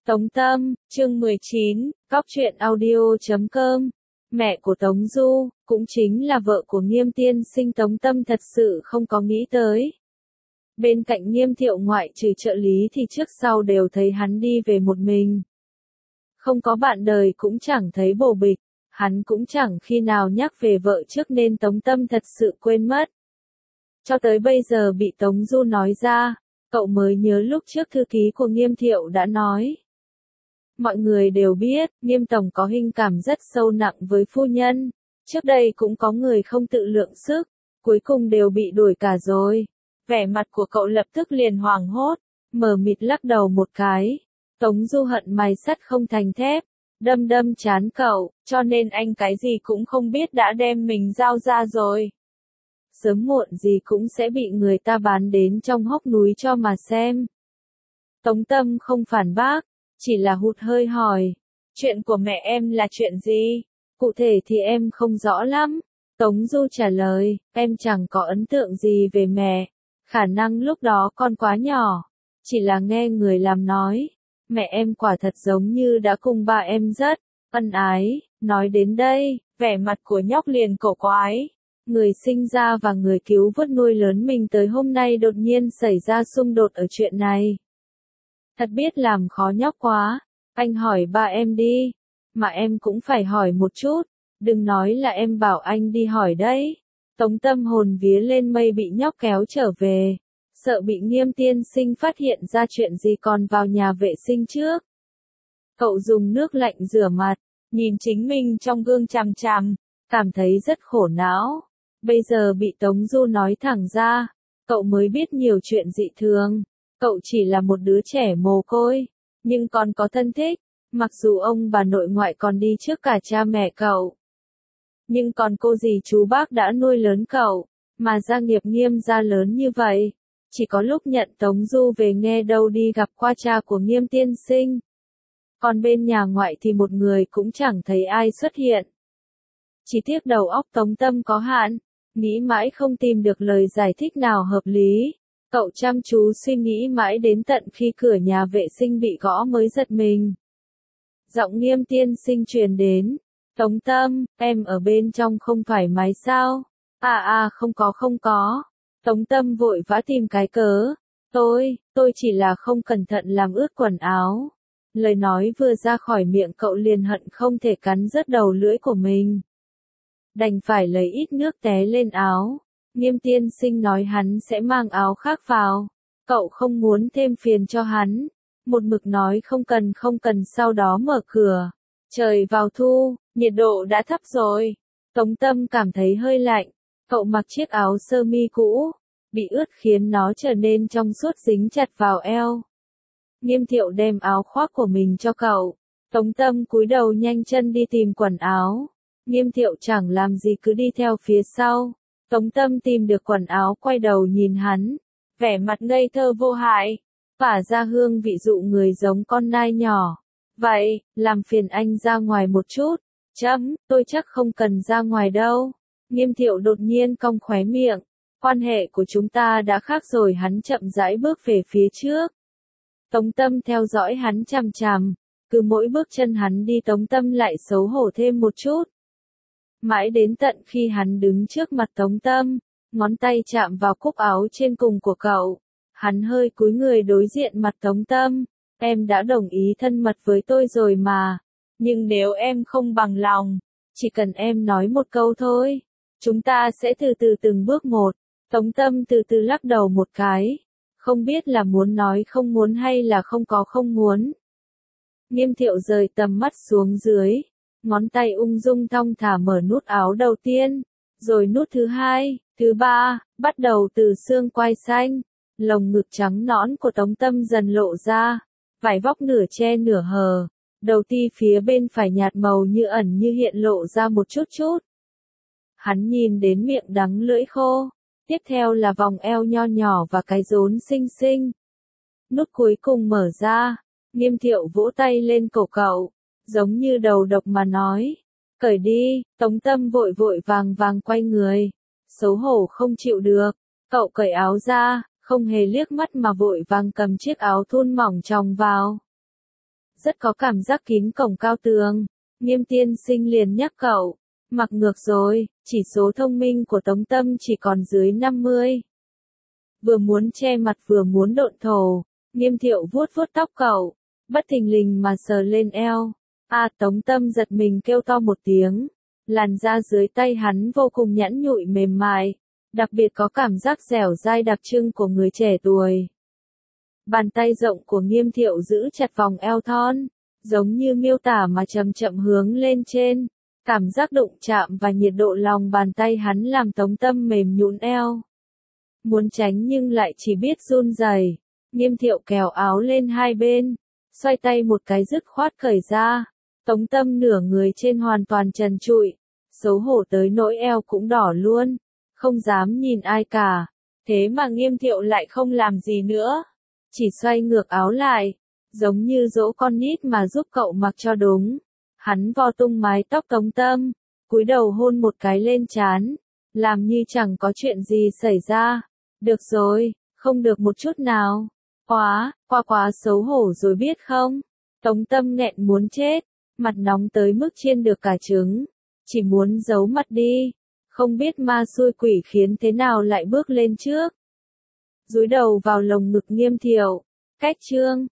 Tống Tâm, chương 19, Cóc truyện audio.com. Mẹ của Tống Du, cũng chính là vợ của Nghiêm tiên sinh Tống Tâm thật sự không có nghĩ tới. Bên cạnh Nghiêm Thiệu ngoại trừ trợ lý thì trước sau đều thấy hắn đi về một mình. Không có bạn đời cũng chẳng thấy bồ bịch, hắn cũng chẳng khi nào nhắc về vợ trước nên Tống Tâm thật sự quên mất. Cho tới bây giờ bị Tống Du nói ra, cậu mới nhớ lúc trước thư ký của Nghiêm Thiệu đã nói. Mọi người đều biết, Nghiêm Tổng có hình cảm rất sâu nặng với phu nhân. Trước đây cũng có người không tự lượng sức, cuối cùng đều bị đuổi cả rồi. Vẻ mặt của cậu lập tức liền hoảng hốt, mờ mịt lắc đầu một cái. Tống Du hận mày sắt không thành thép, đâm đâm chán cậu, cho nên anh cái gì cũng không biết đã đem mình giao ra rồi. Sớm muộn gì cũng sẽ bị người ta bán đến trong hốc núi cho mà xem. Tống Tâm không phản bác, chỉ là hụt hơi hỏi, chuyện của mẹ em là chuyện gì? Cụ thể thì em không rõ lắm. Tống Du trả lời, em chẳng có ấn tượng gì về mẹ, khả năng lúc đó con quá nhỏ, chỉ là nghe người làm nói, mẹ em quả thật giống như đã cùng ba em rất ân ái. Nói đến đây, vẻ mặt của nhóc liền cổ quái. Người sinh ra và người cứu vớt nuôi lớn mình tới hôm nay đột nhiên xảy ra xung đột ở chuyện này. Thật biết làm khó nhóc quá, anh hỏi ba em đi, mà em cũng phải hỏi một chút, đừng nói là em bảo anh đi hỏi đấy. Tống Tâm hồn vía lên mây bị nhóc kéo trở về, sợ bị Nghiêm tiên sinh phát hiện ra chuyện gì còn vào nhà vệ sinh trước. Cậu dùng nước lạnh rửa mặt, nhìn chính mình trong gương chằm chằm, cảm thấy rất khổ não. Bây giờ bị Tống Du nói thẳng ra, cậu mới biết nhiều chuyện dị thường. Cậu chỉ là một đứa trẻ mồ côi, nhưng còn có thân thích, mặc dù ông bà nội ngoại còn đi trước cả cha mẹ cậu. Nhưng còn cô dì chú bác đã nuôi lớn cậu, mà gia nghiệp Nghiêm gia lớn như vậy. Chỉ có lúc nhận Tống Du về nghe đâu đi gặp qua cha của Nghiêm tiên sinh. Còn bên nhà ngoại thì một người cũng chẳng thấy ai xuất hiện. Chỉ tiếc đầu óc Tống Tâm có hạn, nghĩ mãi không tìm được lời giải thích nào hợp lý. Cậu chăm chú suy nghĩ mãi đến tận khi cửa nhà vệ sinh bị gõ mới giật mình. Giọng Nghiêm tiên sinh truyền đến. Tống Tâm, em ở bên trong không thoải mái sao? Không có. Tống Tâm vội vã tìm cái cớ. Tôi chỉ là không cẩn thận làm ướt quần áo. Lời nói vừa ra khỏi miệng cậu liền hận không thể cắn rớt đầu lưỡi của mình. Đành phải lấy ít nước té lên áo. Nghiêm tiên sinh nói hắn sẽ mang áo khác vào. Cậu không muốn thêm phiền cho hắn. Một mực nói không cần sau đó mở cửa. Trời vào thu, nhiệt độ đã thấp rồi. Tống Tâm cảm thấy hơi lạnh. Cậu mặc chiếc áo sơ mi cũ, bị ướt khiến nó trở nên trong suốt dính chặt vào eo. Nghiêm Thiệu đem áo khoác của mình cho cậu. Tống Tâm cúi đầu nhanh chân đi tìm quần áo. Nghiêm Thiệu chẳng làm gì cứ đi theo phía sau. Tống Tâm tìm được quần áo quay đầu nhìn hắn, vẻ mặt ngây thơ vô hại, tỏa ra hương vị dụ người giống con nai nhỏ. Vậy, làm phiền anh ra ngoài một chút. Tôi chắc không cần ra ngoài đâu. Nghiêm Thiệu đột nhiên cong khóe miệng. Quan hệ của chúng ta đã khác rồi. Hắn chậm rãi bước về phía trước. Tống Tâm theo dõi hắn chằm chằm. Cứ mỗi bước chân hắn đi Tống Tâm lại xấu hổ thêm một chút. Mãi đến tận khi hắn đứng trước mặt Tống Tâm, ngón tay chạm vào cúc áo trên cùng của cậu. Hắn hơi cúi người đối diện mặt Tống Tâm. Em đã đồng ý thân mật với tôi rồi mà. Nhưng nếu em không bằng lòng, chỉ cần em nói một câu thôi, chúng ta sẽ từ từ từng bước một. Tống Tâm từ từ lắc đầu một cái. Không biết là muốn nói không muốn hay là không muốn. Nghiêm Thiệu rời tầm mắt xuống dưới. Ngón tay ung dung thong thả mở nút áo đầu tiên, rồi nút thứ hai, thứ ba, bắt đầu từ xương quai xanh. Lồng ngực trắng nõn của Tống Tâm dần lộ ra, vải vóc nửa che nửa hờ, đầu ti phía bên phải nhạt màu như ẩn như hiện lộ ra một chút. Hắn nhìn đến miệng đắng lưỡi khô, tiếp theo là vòng eo nho nhỏ và cái rốn xinh xinh. Nút cuối cùng mở ra, Nghiêm Thiệu vỗ tay lên cổ cậu. Giống như đầu độc mà nói, cởi đi. Tống Tâm vội vàng quay người, xấu hổ không chịu được. Cậu cởi áo ra, không hề liếc mắt mà vội vàng cầm chiếc áo thun mỏng tròng vào. rất có cảm giác kín cổng cao tường. Nghiêm tiên sinh liền nhắc cậu, mặc ngược rồi, chỉ số thông minh của Tống Tâm chỉ còn dưới 50. Vừa muốn che mặt vừa muốn độn thổ, Nghiêm Thiệu vuốt vuốt tóc cậu, bất thình lình mà sờ lên eo. Tống Tâm giật mình kêu to một tiếng, làn da dưới tay hắn vô cùng nhẵn nhụi mềm mại, đặc biệt có cảm giác dẻo dai đặc trưng của người trẻ tuổi. Bàn tay rộng của Nghiêm Thiệu giữ chặt vòng eo thon, giống như miêu tả mà chậm chậm hướng lên trên. Cảm giác đụng chạm và nhiệt độ lòng bàn tay hắn làm Tống Tâm mềm nhũn eo. Muốn tránh nhưng lại chỉ biết run rẩy. Nghiêm Thiệu kéo áo lên hai bên, xoay tay một cái dứt khoát cởi ra. Tống Tâm nửa người trên hoàn toàn trần trụi, xấu hổ tới nỗi eo cũng đỏ luôn, không dám nhìn ai cả. Thế mà Nghiêm Thiệu lại không làm gì nữa, chỉ xoay ngược áo lại, giống như dỗ con nít mà giúp cậu mặc cho đúng. Hắn vo tung mái tóc Tống Tâm, cúi đầu hôn một cái lên trán, làm như chẳng có chuyện gì xảy ra. Được rồi, không được một chút nào. Quá xấu hổ rồi biết không? Tống Tâm nghẹn muốn chết, mặt nóng tới mức chiên được cả trứng, chỉ muốn giấu mặt đi, không biết ma xui quỷ khiến thế nào lại bước lên trước. Dúi đầu vào lồng ngực Nghiêm Thiệu, cách chương